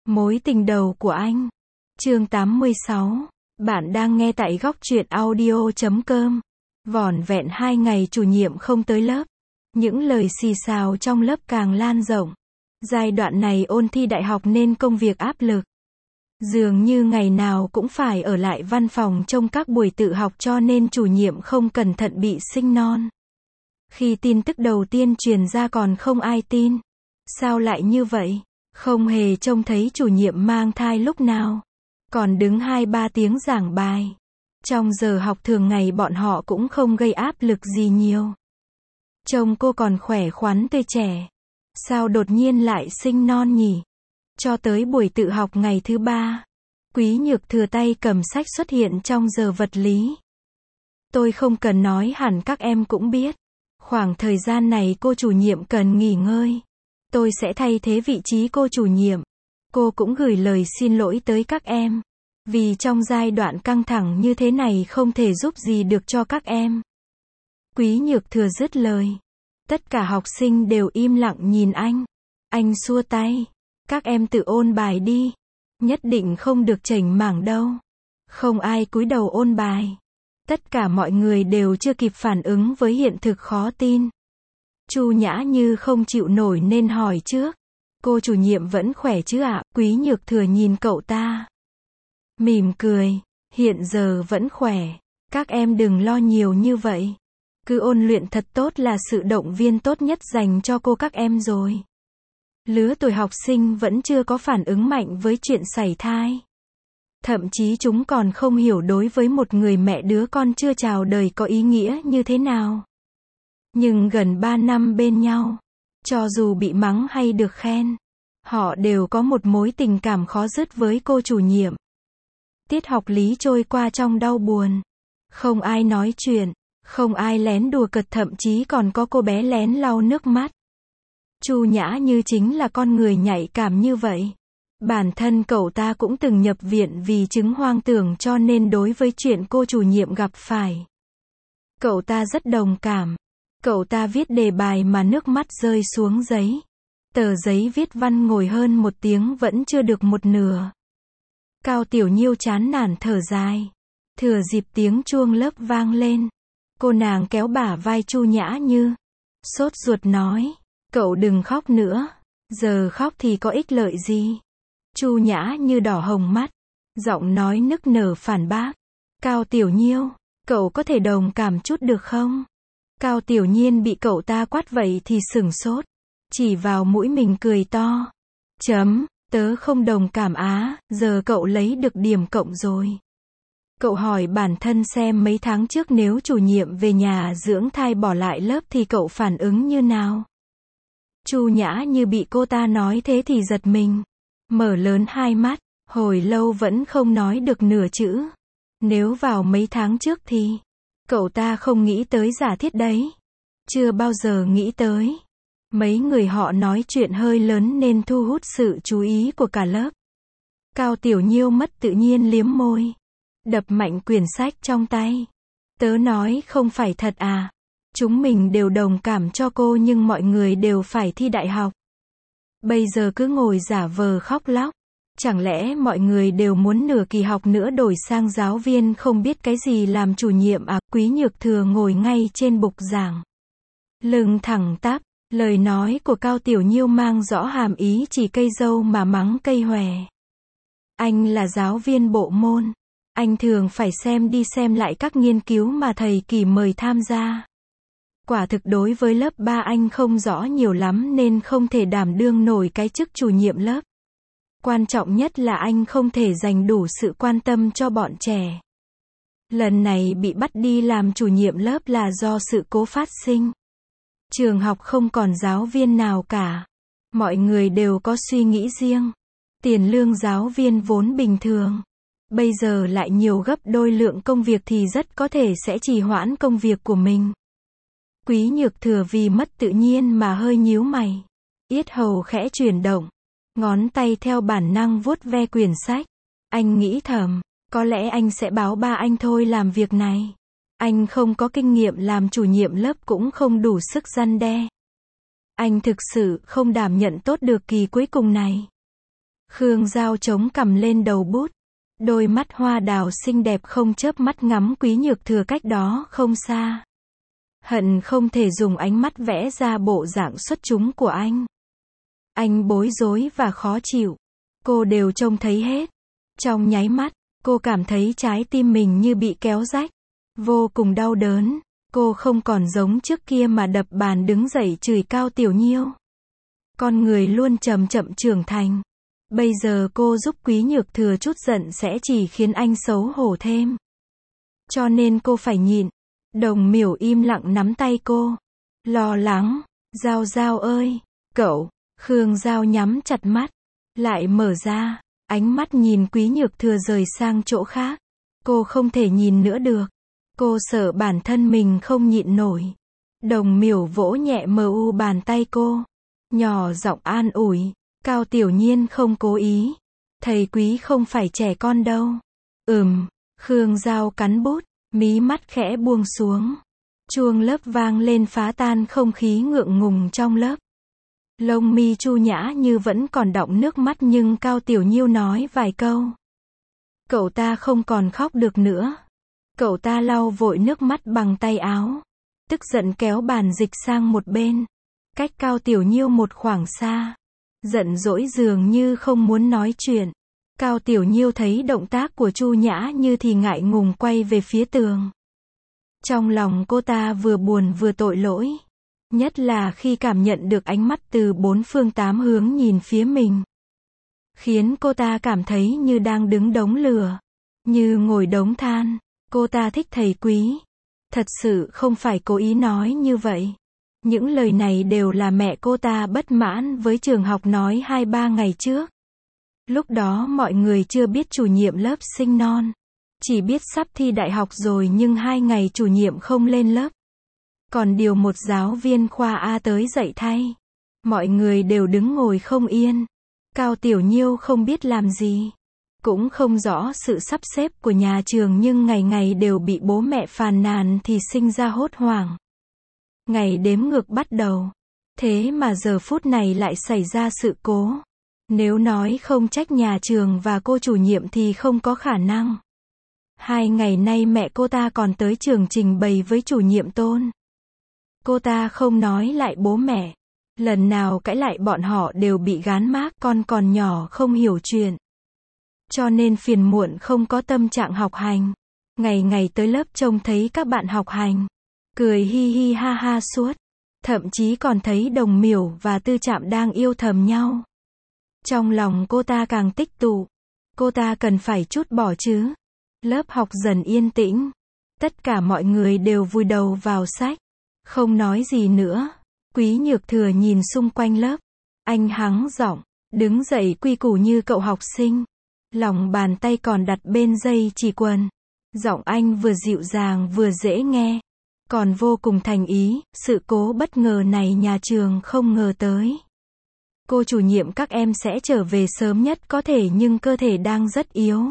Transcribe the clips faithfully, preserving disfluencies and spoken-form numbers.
Mối tình đầu của anh. Chương tám mươi sáu. Bạn đang nghe tại góc truyện audio chấm com. Vỏn vẹn hai ngày chủ nhiệm không tới lớp. Những lời xì xào trong lớp càng lan rộng. Giai đoạn này ôn thi đại học nên công việc áp lực. Dường như ngày nào cũng phải ở lại văn phòng trong các buổi tự học cho nên chủ nhiệm không cẩn thận bị sinh non. Khi tin tức đầu tiên truyền ra còn không ai tin. Sao lại như vậy? Không hề trông thấy chủ nhiệm mang thai lúc nào. Còn đứng hai ba tiếng giảng bài. Trong giờ học thường ngày bọn họ cũng không gây áp lực gì nhiều. Trông cô còn khỏe khoắn tươi trẻ. Sao đột nhiên lại sinh non nhỉ? Cho tới buổi tự học ngày thứ ba. Quý Nhược Thừa tay cầm sách xuất hiện trong giờ vật lý. Tôi không cần nói hẳn các em cũng biết. Khoảng thời gian này cô chủ nhiệm cần nghỉ ngơi. Tôi sẽ thay thế vị trí cô chủ nhiệm. Cô cũng gửi lời xin lỗi tới các em. Vì trong giai đoạn căng thẳng như thế này không thể giúp gì được cho các em. Quý Nhược Thừa dứt lời. Tất cả học sinh đều im lặng nhìn anh. Anh xua tay. Các em tự ôn bài đi. Nhất định không được chểnh mảng đâu. Không ai cúi đầu ôn bài. Tất cả mọi người đều chưa kịp phản ứng với hiện thực khó tin. Chu Nhã Như không chịu nổi nên hỏi trước. Cô chủ nhiệm vẫn khỏe chứ ạ? Quý Nhược Thừa nhìn cậu ta. Mỉm cười. Hiện giờ vẫn khỏe. Các em đừng lo nhiều như vậy. Cứ ôn luyện thật tốt là sự động viên tốt nhất dành cho cô các em rồi. Lứa tuổi học sinh vẫn chưa có phản ứng mạnh với chuyện sảy thai. Thậm chí chúng còn không hiểu đối với một người mẹ đứa con chưa chào đời có ý nghĩa như thế nào. Nhưng gần ba năm bên nhau, cho dù bị mắng hay được khen, họ đều có một mối tình cảm khó dứt với cô chủ nhiệm. Tiết học lý trôi qua trong đau buồn. Không ai nói chuyện, không ai lén đùa cợt, thậm chí còn có cô bé lén lau nước mắt. Chu Nhã Như chính là con người nhạy cảm như vậy. Bản thân cậu ta cũng từng nhập viện vì chứng hoang tưởng cho nên đối với chuyện cô chủ nhiệm gặp phải, cậu ta rất đồng cảm. Cậu ta viết đề bài mà nước mắt rơi xuống giấy. Tờ giấy viết văn ngồi hơn một tiếng vẫn chưa được một nửa. Cao Tiểu Nhiêu chán nản thở dài. Thừa dịp tiếng chuông lớp vang lên, cô nàng kéo bả vai Chu Nhã Như. Sốt ruột nói, cậu đừng khóc nữa. Giờ khóc thì có ích lợi gì? Chu Nhã Như đỏ hồng mắt, giọng nói nức nở phản bác. Cao Tiểu Nhiêu, cậu có thể đồng cảm chút được không? Cao Tiểu Nhiên bị cậu ta quát vậy thì sửng sốt. Chỉ vào mũi mình cười to. Chấm, tớ không đồng cảm á, giờ cậu lấy được điểm cộng rồi. Cậu hỏi bản thân xem mấy tháng trước nếu chủ nhiệm về nhà dưỡng thai bỏ lại lớp thì cậu phản ứng như nào? Chu Nhã Như bị cô ta nói thế thì giật mình. Mở lớn hai mắt, hồi lâu vẫn không nói được nửa chữ. Nếu vào mấy tháng trước thì... Cậu ta không nghĩ tới giả thiết đấy. Chưa bao giờ nghĩ tới. Mấy người họ nói chuyện hơi lớn nên thu hút sự chú ý của cả lớp. Cao Tiểu Nhiêu mất tự nhiên liếm môi. Đập mạnh quyển sách trong tay. Tớ nói không phải thật à. Chúng mình đều đồng cảm cho cô nhưng mọi người đều phải thi đại học. Bây giờ cứ ngồi giả vờ khóc lóc. Chẳng lẽ mọi người đều muốn nửa kỳ học nữa đổi sang giáo viên không biết cái gì làm chủ nhiệm à? Quý Nhược Thừa ngồi ngay trên bục giảng. Lưng thẳng tắp, lời nói của Cao Tiểu Nhiêu mang rõ hàm ý chỉ cây dâu mà mắng cây hòe. Anh là giáo viên bộ môn. Anh thường phải xem đi xem lại các nghiên cứu mà thầy Kỳ mời tham gia. Quả thực đối với lớp ba anh không rõ nhiều lắm nên không thể đảm đương nổi cái chức chủ nhiệm lớp. Quan trọng nhất là anh không thể dành đủ sự quan tâm cho bọn trẻ. Lần này bị bắt đi làm chủ nhiệm lớp là do sự cố phát sinh. Trường học không còn giáo viên nào cả. Mọi người đều có suy nghĩ riêng. Tiền lương giáo viên vốn bình thường. Bây giờ lại nhiều gấp đôi lượng công việc thì rất có thể sẽ trì hoãn công việc của mình. Quý Nhược Thừa vì mất tự nhiên mà hơi nhíu mày. Yết hầu khẽ chuyển động. Ngón tay theo bản năng vuốt ve quyển sách. Anh nghĩ thầm, có lẽ anh sẽ báo ba anh thôi làm việc này. Anh không có kinh nghiệm làm chủ nhiệm lớp cũng không đủ sức răn đe. Anh thực sự không đảm nhận tốt được kỳ cuối cùng này. Khương Giao chống cằm lên đầu bút. Đôi mắt hoa đào xinh đẹp không chớp mắt ngắm Quý Nhược Thừa cách đó không xa. Hận không thể dùng ánh mắt vẽ ra bộ dạng xuất chúng của anh. Anh bối rối và khó chịu. Cô đều trông thấy hết. Trong nháy mắt, cô cảm thấy trái tim mình như bị kéo rách. Vô cùng đau đớn. Cô không còn giống trước kia mà đập bàn đứng dậy chửi Cao Tiểu Nhiêu. Con người luôn chậm chậm trưởng thành. Bây giờ cô giúp Quý Nhược Thừa chút giận sẽ chỉ khiến anh xấu hổ thêm. Cho nên cô phải nhịn. Đồng Miểu im lặng nắm tay cô. Lo lắng. Giao Giao ơi. Cậu. Khương Giao nhắm chặt mắt. Lại mở ra. Ánh mắt nhìn Quý Nhược Thừa rời sang chỗ khác. Cô không thể nhìn nữa được. Cô sợ bản thân mình không nhịn nổi. Đồng Miểu vỗ nhẹ mờ u bàn tay cô. Nhỏ giọng an ủi. Cao Tiểu Nhiên không cố ý. Thầy Quý không phải trẻ con đâu. Ừm. Khương Giao cắn bút. Mí mắt khẽ buông xuống. Chuông lớp vang lên phá tan không khí ngượng ngùng trong lớp. Lông mi Chu Nhã Như vẫn còn đọng nước mắt nhưng Cao Tiểu Nhiêu nói vài câu. Cậu ta không còn khóc được nữa. Cậu ta lau vội nước mắt bằng tay áo. Tức giận kéo bàn dịch sang một bên. Cách Cao Tiểu Nhiêu một khoảng xa. Giận dỗi dường như không muốn nói chuyện. Cao Tiểu Nhiêu thấy động tác của Chu Nhã Như thì ngại ngùng quay về phía tường. Trong lòng cô ta vừa buồn vừa tội lỗi. Nhất là khi cảm nhận được ánh mắt từ bốn phương tám hướng nhìn phía mình. Khiến cô ta cảm thấy như đang đứng đống lửa. Như ngồi đống than. Cô ta thích thầy Quý. Thật sự không phải cố ý nói như vậy. Những lời này đều là mẹ cô ta bất mãn với trường học nói hai ba ngày trước. Lúc đó mọi người chưa biết chủ nhiệm lớp sinh non. Chỉ biết sắp thi đại học rồi nhưng hai ngày chủ nhiệm không lên lớp. Còn điều một giáo viên khoa A tới dạy thay. Mọi người đều đứng ngồi không yên. Cao Tiểu Nhiêu không biết làm gì. Cũng không rõ sự sắp xếp của nhà trường nhưng ngày ngày đều bị bố mẹ phàn nàn thì sinh ra hốt hoảng. Ngày đếm ngược bắt đầu. Thế mà giờ phút này lại xảy ra sự cố. Nếu nói không trách nhà trường và cô chủ nhiệm thì không có khả năng. Hai ngày nay mẹ cô ta còn tới trường trình bày với chủ nhiệm Tôn. Cô ta không nói lại bố mẹ. Lần nào cãi lại bọn họ đều bị gán mác con còn nhỏ không hiểu chuyện. Cho nên phiền muộn không có tâm trạng học hành. Ngày ngày tới lớp trông thấy các bạn học hành. Cười hi hi ha ha suốt. Thậm chí còn thấy Đồng Miểu và Tư Trạm đang yêu thầm nhau. Trong lòng cô ta càng tích tụ. Cô ta cần phải trút bỏ chứ. Lớp học dần yên tĩnh. Tất cả mọi người đều vùi đầu vào sách. Không nói gì nữa. Quý Nhược Thừa nhìn xung quanh lớp. Anh hắng giọng. Đứng dậy quy củ như cậu học sinh. Lòng bàn tay còn đặt bên dây chỉ quần. Giọng anh vừa dịu dàng vừa dễ nghe. Còn vô cùng thành ý. Sự cố bất ngờ này nhà trường không ngờ tới. Cô chủ nhiệm các em sẽ trở về sớm nhất có thể nhưng cơ thể đang rất yếu.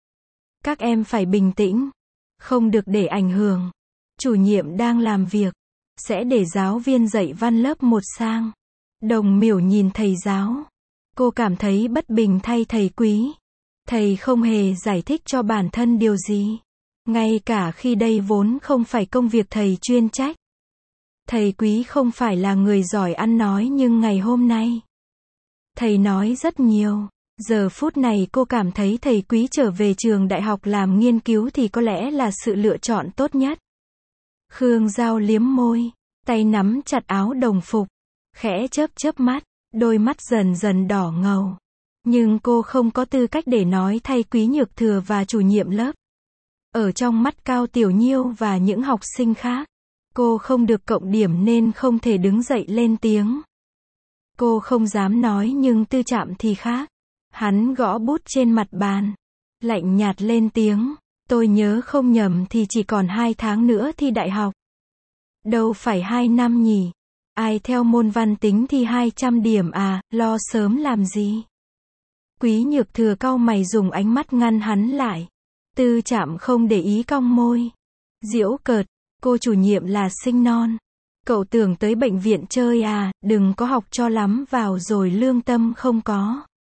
Các em phải bình tĩnh. Không được để ảnh hưởng. Chủ nhiệm đang làm việc. Sẽ để giáo viên dạy văn lớp một sang. Đồng Miểu nhìn thầy giáo. Cô cảm thấy bất bình thay thầy Quý. Thầy không hề giải thích cho bản thân điều gì. Ngay cả khi đây vốn không phải công việc thầy chuyên trách. Thầy Quý không phải là người giỏi ăn nói nhưng ngày hôm nay. Thầy nói rất nhiều. Giờ phút này cô cảm thấy thầy Quý trở về trường đại học làm nghiên cứu thì có lẽ là sự lựa chọn tốt nhất. Khương Giao liếm môi. Tay nắm chặt áo đồng phục. Khẽ chớp chớp mắt. Đôi mắt dần dần đỏ ngầu. Nhưng cô không có tư cách để nói thay Quý Nhược Thừa và chủ nhiệm lớp. Ở trong mắt Cao Tiểu Nhiêu và những học sinh khác. Cô không được cộng điểm nên không thể đứng dậy lên tiếng. Cô không dám nói nhưng Tư Trạm thì khác. Hắn gõ bút trên mặt bàn. Lạnh nhạt lên tiếng. Tôi nhớ không nhầm thì chỉ còn hai tháng nữa thi đại học. Đâu phải hai năm nhỉ? Ai theo môn văn tính thi hai trăm điểm à, lo sớm làm gì? Quý Nhược Thừa cau mày dùng ánh mắt ngăn hắn lại. Tư Trạm không để ý cong môi. Giễu cợt, cô chủ nhiệm là sinh non. Cậu tưởng tới bệnh viện chơi à, đừng có học cho lắm vào rồi lương tâm không có.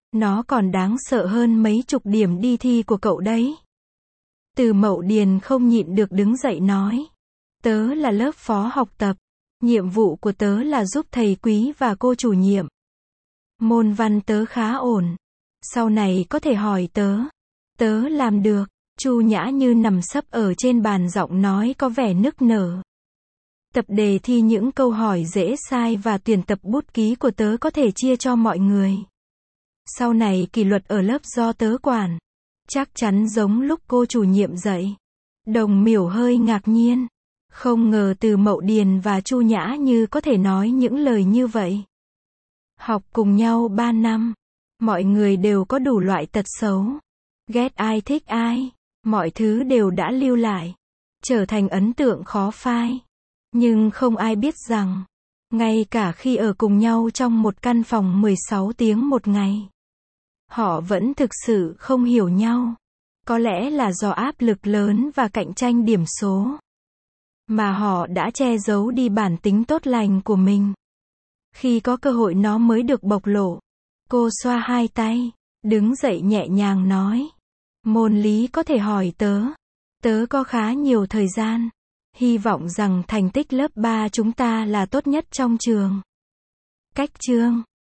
Nó còn đáng sợ hơn mấy chục điểm đi thi của cậu đấy. Từ Mậu Điền không nhịn được đứng dậy nói. Tớ là lớp phó học tập. Nhiệm vụ của tớ là giúp thầy Quý và cô chủ nhiệm. Môn văn tớ khá ổn. Sau này có thể hỏi tớ. Tớ làm được. Chu Nhã Như nằm sấp ở trên bàn, giọng nói có vẻ nức nở. Tập đề thi những câu hỏi dễ sai và tuyển tập bút ký của tớ có thể chia cho mọi người. Sau này kỷ luật ở lớp do tớ quản. Chắc chắn giống lúc cô chủ nhiệm dạy. Đồng Miểu hơi ngạc nhiên. Không ngờ Từ Mậu Điền và Chu Nhã Như có thể nói những lời như vậy. Học cùng nhau ba năm. Mọi người đều có đủ loại tật xấu. Ghét ai thích ai. Mọi thứ đều đã lưu lại. Trở thành ấn tượng khó phai. Nhưng không ai biết rằng, ngay cả khi ở cùng nhau trong một căn phòng mười sáu tiếng một ngày, họ vẫn thực sự không hiểu nhau. Có lẽ là do áp lực lớn và cạnh tranh điểm số, mà họ đã che giấu đi bản tính tốt lành của mình. Khi có cơ hội nó mới được bộc lộ. Cô xoa hai tay, đứng dậy nhẹ nhàng nói. Môn lý có thể hỏi tớ. Tớ có khá nhiều thời gian. Hy vọng rằng thành tích lớp ba chúng ta là tốt nhất trong trường. Cách chương